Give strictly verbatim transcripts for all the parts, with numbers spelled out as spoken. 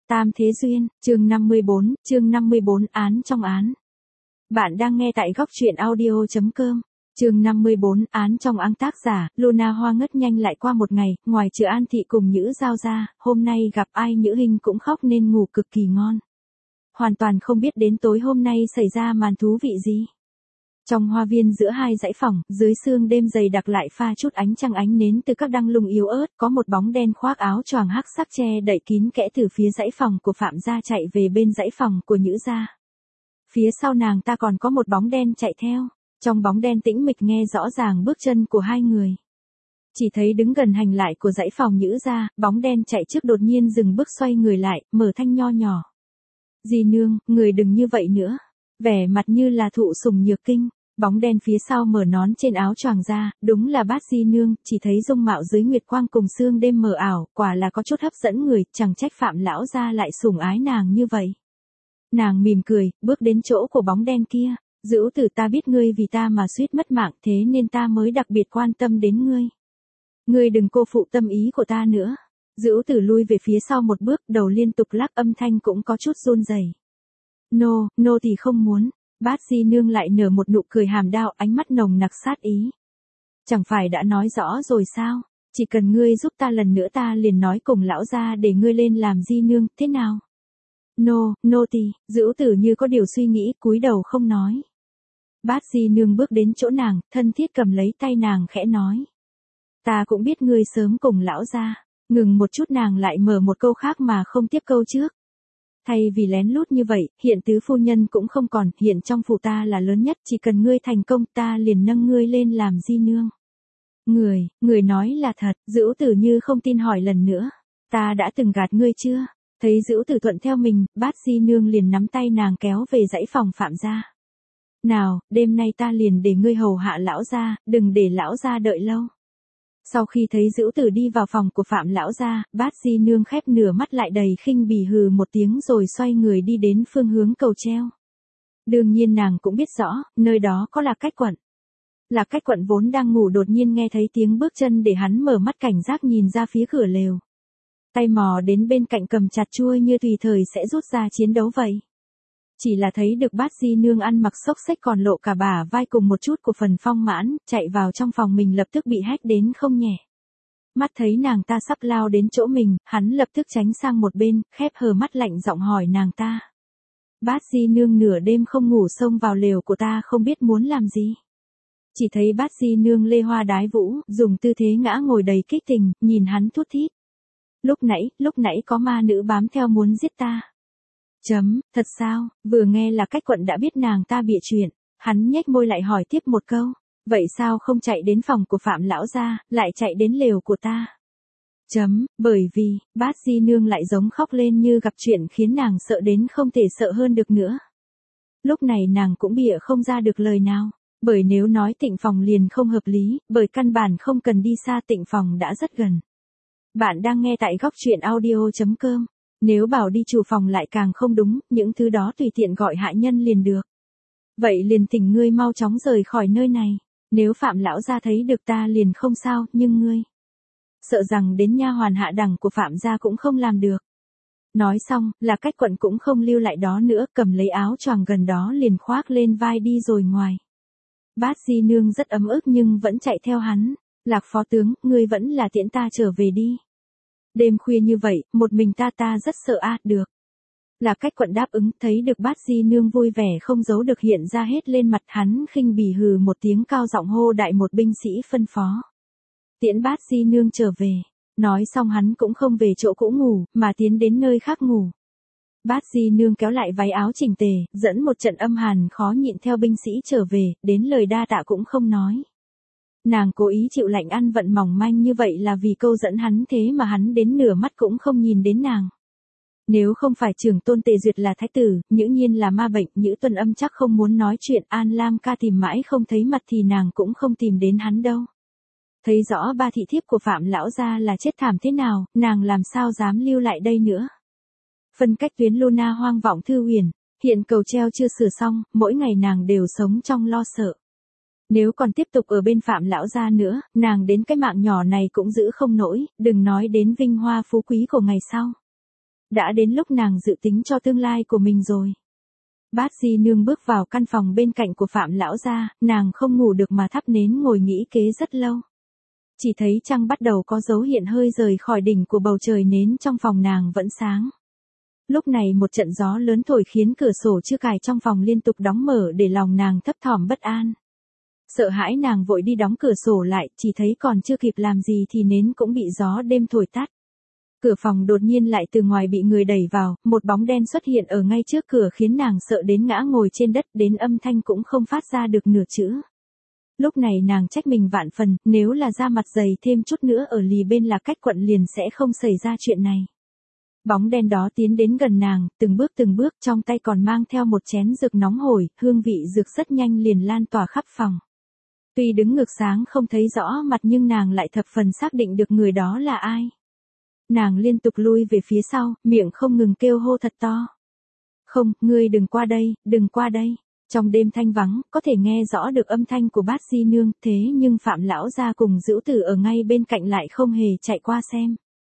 Tam Thế Duyên, chương năm mươi bốn, chương năm mươi bốn án trong án. Bạn đang nghe tại góc truyện audio chấm com. Chương năm mươi bốn, án trong án. Tác giả, Luna Hoa. Ngất nhanh lại qua một ngày, ngoài trừ An Thị cùng Nhữ Giao ra, hôm nay gặp ai Nhữ Hinh cũng khóc nên ngủ cực kỳ ngon. Hoàn toàn không biết đến tối hôm nay xảy ra màn thú vị gì. Trong hoa viên giữa hai dãy phòng, dưới sương đêm dày đặc lại pha chút ánh trăng ánh nến từ các đăng lung yếu ớt, có một bóng đen khoác áo choàng hắc sắc che đậy kín kẽ từ phía dãy phòng của Phạm gia chạy về bên dãy phòng của Nhữ gia. Phía sau nàng ta còn có một bóng đen chạy theo, trong bóng đen tĩnh mịch nghe rõ ràng bước chân của hai người. Chỉ thấy đứng gần hành lại của dãy phòng Nhữ gia, bóng đen chạy trước đột nhiên dừng bước xoay người lại, mở thanh nho nhỏ. Di nương, người đừng như vậy nữa. Vẻ mặt như là thụ sủng nhược kinh. Bóng đen phía sau mở nón trên áo choàng ra, đúng là Bát Di nương, chỉ thấy dung mạo dưới nguyệt quang cùng sương đêm mờ ảo, quả là có chút hấp dẫn người, chẳng trách Phạm lão gia lại sủng ái nàng như vậy. Nàng mỉm cười, bước đến chỗ của bóng đen kia, Dữu Tử, ta biết ngươi vì ta mà suýt mất mạng, thế nên ta mới đặc biệt quan tâm đến ngươi. Ngươi đừng cô phụ tâm ý của ta nữa. Dữu Tử lui về phía sau một bước, đầu liên tục lắc, âm thanh cũng có chút run rẩy. Nô, nô thì không muốn. Bát Di nương lại nở một nụ cười hàm đao, ánh mắt nồng nặc sát ý. Chẳng phải đã nói rõ rồi sao, chỉ cần ngươi giúp ta lần nữa ta liền nói cùng lão gia để ngươi lên làm Di nương, thế nào? Nô, nô tỳ. Dữu Tử như có điều suy nghĩ, cúi đầu không nói. Bát Di nương bước đến chỗ nàng, thân thiết cầm lấy tay nàng khẽ nói. Ta cũng biết ngươi sớm cùng lão gia. Ngừng một chút nàng lại mở một câu khác mà không tiếp câu trước. Thay vì lén lút như vậy, hiện tứ phu nhân cũng không còn, hiện trong phủ ta là lớn nhất, chỉ cần ngươi thành công ta liền nâng ngươi lên làm Di nương. Người, người nói là thật. Dữu Tử như không tin hỏi lần nữa. Ta đã từng gạt ngươi chưa? Thấy Dữu Tử thuận theo mình, Bát Di nương liền nắm tay nàng kéo về dãy phòng Phạm gia. Nào, đêm nay ta liền để ngươi hầu hạ lão gia, đừng để lão gia đợi lâu. Sau khi thấy Dữu Tử đi vào phòng của Phạm lão gia, Bát Di nương khép nửa mắt lại đầy khinh bỉ hừ một tiếng rồi xoay người đi đến phương hướng cầu treo. Đương nhiên nàng cũng biết rõ, nơi đó có Lạc Cách Quận. Lạc Cách Quận vốn đang ngủ đột nhiên nghe thấy tiếng bước chân để hắn mở mắt cảnh giác nhìn ra phía cửa lều. Tay mò đến bên cạnh cầm chặt chuôi như tùy thời sẽ rút ra chiến đấu vậy. Chỉ là thấy được Bát Di nương ăn mặc xốc xếch còn lộ cả bả vai cùng một chút của phần phong mãn, chạy vào trong phòng mình lập tức bị hét đến không nhẹ. Mắt thấy nàng ta sắp lao đến chỗ mình, hắn lập tức tránh sang một bên, khép hờ mắt lạnh giọng hỏi nàng ta. Bát Di nương nửa đêm không ngủ xông vào lều của ta không biết muốn làm gì. Chỉ thấy Bát Di nương lê hoa đái vũ, dùng tư thế ngã ngồi đầy kích tình, nhìn hắn thút thít. Lúc nãy, lúc nãy có ma nữ bám theo muốn giết ta. Chấm, thật sao? Vừa nghe là Cách Quận đã biết nàng ta bịa chuyện, hắn nhếch môi lại hỏi tiếp một câu, vậy sao không chạy đến phòng của Phạm lão gia, lại chạy đến lều của ta? Chấm, bởi vì, Bát Di nương lại giống khóc lên như gặp chuyện khiến nàng sợ đến không thể sợ hơn được nữa. Lúc này nàng cũng bịa không ra được lời nào, bởi nếu nói Tịnh phòng liền không hợp lý, bởi căn bản không cần đi xa, Tịnh phòng đã rất gần. Bạn đang nghe tại góc truyện audio chấm com. Nếu bảo đi chủ phòng lại càng không đúng, những thứ đó tùy tiện gọi hạ nhân liền được. Vậy liền thỉnh ngươi mau chóng rời khỏi nơi này, nếu Phạm lão gia thấy được ta liền không sao, nhưng ngươi sợ rằng đến nha hoàn hạ đẳng của Phạm gia cũng không làm được. Nói xong, là Cách Quận cũng không lưu lại đó nữa, cầm lấy áo choàng gần đó liền khoác lên vai đi rồi ngoài. Bát Di nương rất ấm ức nhưng vẫn chạy theo hắn. Lạc phó tướng, ngươi vẫn là tiễn ta trở về đi. Đêm khuya như vậy, một mình ta ta rất sợ a, à, được. Lạc Cách Quận đáp ứng, thấy được Bát Di nương vui vẻ không giấu được hiện ra hết lên mặt, hắn khinh bỉ hừ một tiếng cao giọng hô đại một binh sĩ phân phó. Tiễn Bát Di nương trở về. Nói xong hắn cũng không về chỗ cũ ngủ, mà tiến đến nơi khác ngủ. Bát Di nương kéo lại váy áo chỉnh tề, dẫn một trận âm hàn khó nhịn theo binh sĩ trở về, đến lời đa tạ cũng không nói. Nàng cố ý chịu lạnh ăn vận mỏng manh như vậy là vì câu dẫn hắn, thế mà hắn đến nửa mắt cũng không nhìn đến nàng. Nếu không phải trưởng tôn Tề Duyệt là thái tử, Nhữ Nhiên là ma bệnh, Nhữ Tuần Âm chắc không muốn nói chuyện, An Lam ca tìm mãi không thấy mặt thì nàng cũng không tìm đến hắn đâu. Thấy rõ ba thị thiếp của Phạm lão gia là chết thảm thế nào, nàng làm sao dám lưu lại đây nữa. Phân cách tuyến Luna hoang vọng thư huyền, hiện cầu treo chưa sửa xong, mỗi ngày nàng đều sống trong lo sợ. Nếu còn tiếp tục ở bên Phạm lão gia nữa, nàng đến cái mạng nhỏ này cũng giữ không nổi, đừng nói đến vinh hoa phú quý của ngày sau. Đã đến lúc nàng dự tính cho tương lai của mình rồi. Bát Di Nương bước vào căn phòng bên cạnh của Phạm lão gia, nàng không ngủ được mà thắp nến ngồi nghĩ kế rất lâu. Chỉ thấy trăng bắt đầu có dấu hiện hơi rời khỏi đỉnh của bầu trời, nến trong phòng nàng vẫn sáng. Lúc này một trận gió lớn thổi khiến cửa sổ chưa cài trong phòng liên tục đóng mở để lòng nàng thấp thỏm bất an. Sợ hãi nàng vội đi đóng cửa sổ lại, chỉ thấy còn chưa kịp làm gì thì nến cũng bị gió đêm thổi tắt. Cửa phòng đột nhiên lại từ ngoài bị người đẩy vào, một bóng đen xuất hiện ở ngay trước cửa khiến nàng sợ đến ngã ngồi trên đất, đến âm thanh cũng không phát ra được nửa chữ. Lúc này nàng trách mình vạn phần, nếu là da mặt dày thêm chút nữa ở lì bên là cách quận liền sẽ không xảy ra chuyện này. Bóng đen đó tiến đến gần nàng, từng bước từng bước, trong tay còn mang theo một chén dược nóng hổi, hương vị dược rất nhanh liền lan tỏa khắp phòng. Tuy đứng ngược sáng không thấy rõ mặt nhưng nàng lại thập phần xác định được người đó là ai. Nàng liên tục lui về phía sau, miệng không ngừng kêu hô thật to. Không, ngươi đừng qua đây, đừng qua đây. Trong đêm thanh vắng, có thể nghe rõ được âm thanh của Bát Di Nương, thế nhưng Phạm lão gia cùng Dữu Tử ở ngay bên cạnh lại không hề chạy qua xem.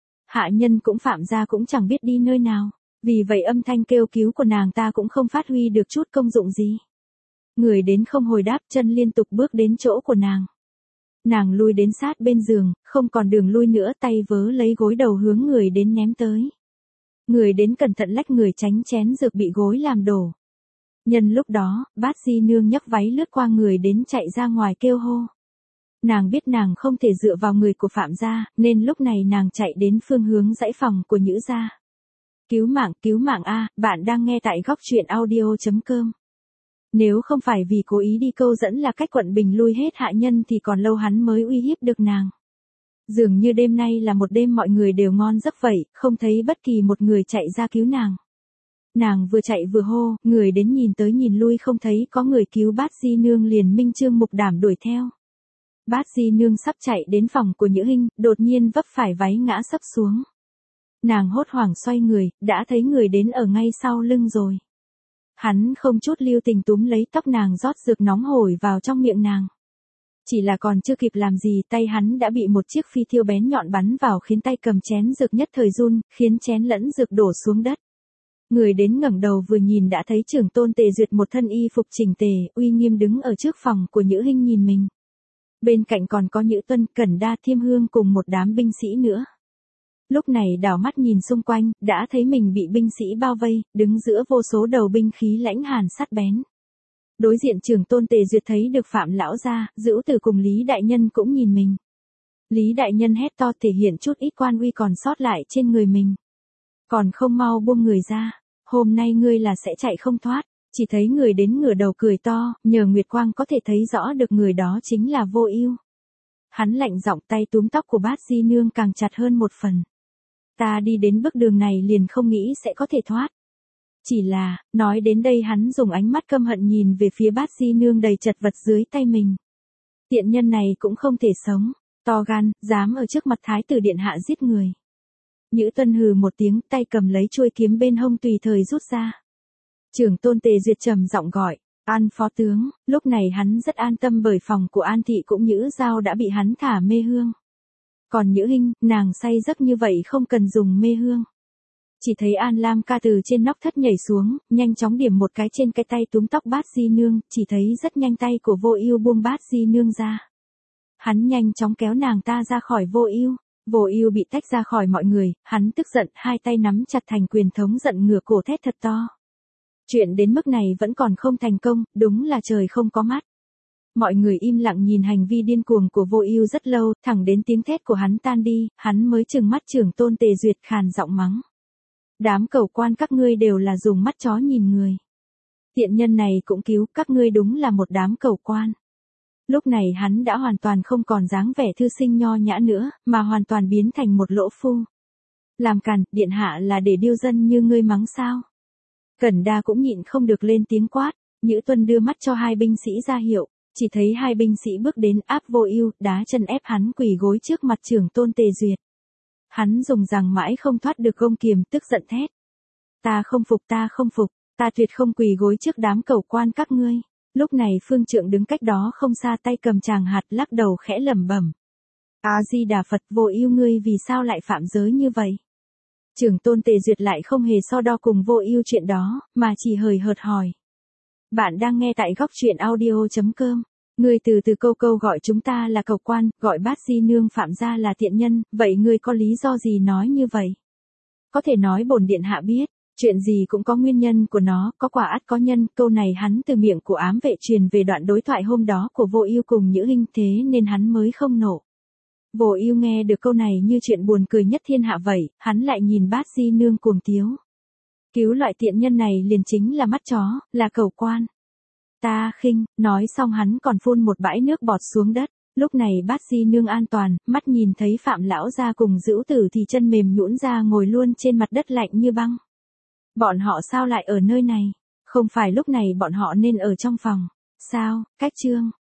Hạ nhân cũng Phạm gia cũng chẳng biết đi nơi nào, vì vậy âm thanh kêu cứu của nàng ta cũng không phát huy được chút công dụng gì. Người đến không hồi đáp, chân liên tục bước đến chỗ của nàng. Nàng lui đến sát bên giường, không còn đường lui nữa, tay vớ lấy gối đầu hướng người đến ném tới. Người đến cẩn thận lách người tránh chén dược bị gối làm đổ. Nhân lúc đó, Bát Di Nương nhấc váy lướt qua người đến chạy ra ngoài kêu hô. Nàng biết nàng không thể dựa vào người của Phạm gia, nên lúc này nàng chạy đến phương hướng dãy phòng của Nhữ gia. Cứu mạng, cứu mạng a, bạn đang nghe tại góc truyện audio chấm com. Nếu không phải vì cố ý đi câu dẫn là cách quận Bình lui hết hạ nhân thì còn lâu hắn mới uy hiếp được nàng. Dường như đêm nay là một đêm mọi người đều ngon giấc vậy, không thấy bất kỳ một người chạy ra cứu nàng. Nàng vừa chạy vừa hô, người đến nhìn tới nhìn lui không thấy có người cứu, Bát Di Nương liền minh trương mục đảm đuổi theo. Bát Di Nương sắp chạy đến phòng của Nhữ Hinh, đột nhiên vấp phải váy ngã sấp xuống. Nàng hốt hoảng xoay người, đã thấy người đến ở ngay sau lưng rồi. Hắn không chút lưu tình túm lấy tóc nàng rót dược nóng hổi vào trong miệng nàng. Chỉ là còn chưa kịp làm gì, tay hắn đã bị một chiếc phi thiêu bén nhọn bắn vào khiến tay cầm chén dược nhất thời run, khiến chén lẫn dược đổ xuống đất. Người đến ngẩng đầu vừa nhìn đã thấy trưởng tôn Tề Duyệt một thân y phục chỉnh tề, uy nghiêm đứng ở trước phòng của Nhữ Hinh nhìn mình. Bên cạnh còn có Nhữ Tuân, Cẩn Đa, Thiêm Hương cùng một đám binh sĩ nữa. Lúc này đảo mắt nhìn xung quanh, đã thấy mình bị binh sĩ bao vây, đứng giữa vô số đầu binh khí lãnh hàn sắc bén. Đối diện trưởng tôn Tề Duyệt thấy được Phạm lão gia, Dữu Tử cùng Lý đại nhân cũng nhìn mình. Lý đại nhân hét to thể hiện chút ít quan uy còn sót lại trên người mình. Còn không mau buông người ra, hôm nay ngươi là sẽ chạy không thoát. Chỉ thấy người đến ngửa đầu cười to, nhờ nguyệt quang có thể thấy rõ được người đó chính là Vô Ưu. Hắn lạnh giọng, tay túm tóc của Bát Di Nương càng chặt hơn một phần. Ta đi đến bước đường này liền không nghĩ sẽ có thể thoát. Chỉ là, nói đến đây hắn dùng ánh mắt căm hận nhìn về phía Bát Di Nương đầy chật vật dưới tay mình. Tiện nhân này cũng không thể sống, to gan, dám ở trước mặt Thái tử điện hạ giết người. Nhữ Tuân hừ một tiếng, tay cầm lấy chuôi kiếm bên hông tùy thời rút ra. Trưởng tôn Tề Duyệt trầm giọng gọi, An phó tướng. Lúc này hắn rất an tâm bởi phòng của An thị cũng Nhữ Giao đã bị hắn thả mê hương. Còn Nhữ Hinh, nàng say giấc như vậy không cần dùng mê hương. Chỉ thấy An Lam ca từ trên nóc thất nhảy xuống, nhanh chóng điểm một cái trên cái tay túm tóc Bát Di Nương, chỉ thấy rất nhanh tay của Vô Ưu buông Bát Di Nương ra. Hắn nhanh chóng kéo nàng ta ra khỏi Vô Ưu. Vô Ưu bị tách ra khỏi mọi người, hắn tức giận, hai tay nắm chặt thành quyền thống giận ngửa cổ thét thật to. Chuyện đến mức này vẫn còn không thành công, đúng là trời không có mắt. Mọi người im lặng nhìn hành vi điên cuồng của Vô Ưu rất lâu, thẳng đến tiếng thét của hắn tan đi, hắn mới trừng mắt trưởng tôn Tề Duyệt khàn giọng mắng. Đám cẩu quan các ngươi đều là dùng mắt chó nhìn người. Tiện nhân này cũng cứu, các ngươi đúng là một đám cẩu quan. Lúc này hắn đã hoàn toàn không còn dáng vẻ thư sinh nho nhã nữa, mà hoàn toàn biến thành một lỗ phu. Làm càn, điện hạ là để điêu dân như ngươi mắng sao? Cẩn Đa cũng nhịn không được lên tiếng quát. Nhữ Tuân đưa mắt cho hai binh sĩ ra hiệu, chỉ thấy hai binh sĩ bước đến áp Vô Ưu, đá chân ép hắn quỳ gối trước mặt trưởng tôn Tề Duyệt. Hắn dùng rằng mãi không thoát được gông kiềm, tức giận thét. Ta không phục, ta không phục, ta tuyệt không quỳ gối trước đám cẩu quan các ngươi. Lúc này phương trượng đứng cách đó không xa tay cầm tràng hạt lắc đầu khẽ lẩm bẩm. A Di Đà Phật, Vô Ưu ngươi vì sao lại phạm giới như vậy? Trưởng tôn Tề Duyệt lại không hề so đo cùng Vô Ưu chuyện đó, mà chỉ hời hợt hỏi. Bạn đang nghe tại góc truyện audio.com. Ngươi từ từ câu câu gọi chúng ta là cầu quan, gọi bát di nương Phạm gia là tiện nhân, vậy ngươi có lý do gì nói như vậy? Có thể nói bổn điện hạ biết, chuyện gì cũng có nguyên nhân của nó, có quả ắt có nhân, câu này hắn từ miệng của ám vệ truyền về đoạn đối thoại hôm đó của Vô Ưu cùng Nhữ Hinh, thế nên hắn mới không nộ. Vô Ưu nghe được câu này như chuyện buồn cười nhất thiên hạ vậy, hắn lại nhìn bát di nương cuồng tiếu. Cứu loại tiện nhân này liền chính là mắt chó, là cầu quan. Ta khinh, nói xong hắn còn phun một bãi nước bọt xuống đất. Lúc này bát di nương an toàn, mắt nhìn thấy Phạm lão gia cùng Dữu Tử thì chân mềm nhũn ra ngồi luôn trên mặt đất lạnh như băng. Bọn họ sao lại ở nơi này? Không phải lúc này bọn họ nên ở trong phòng. Sao, cách trương,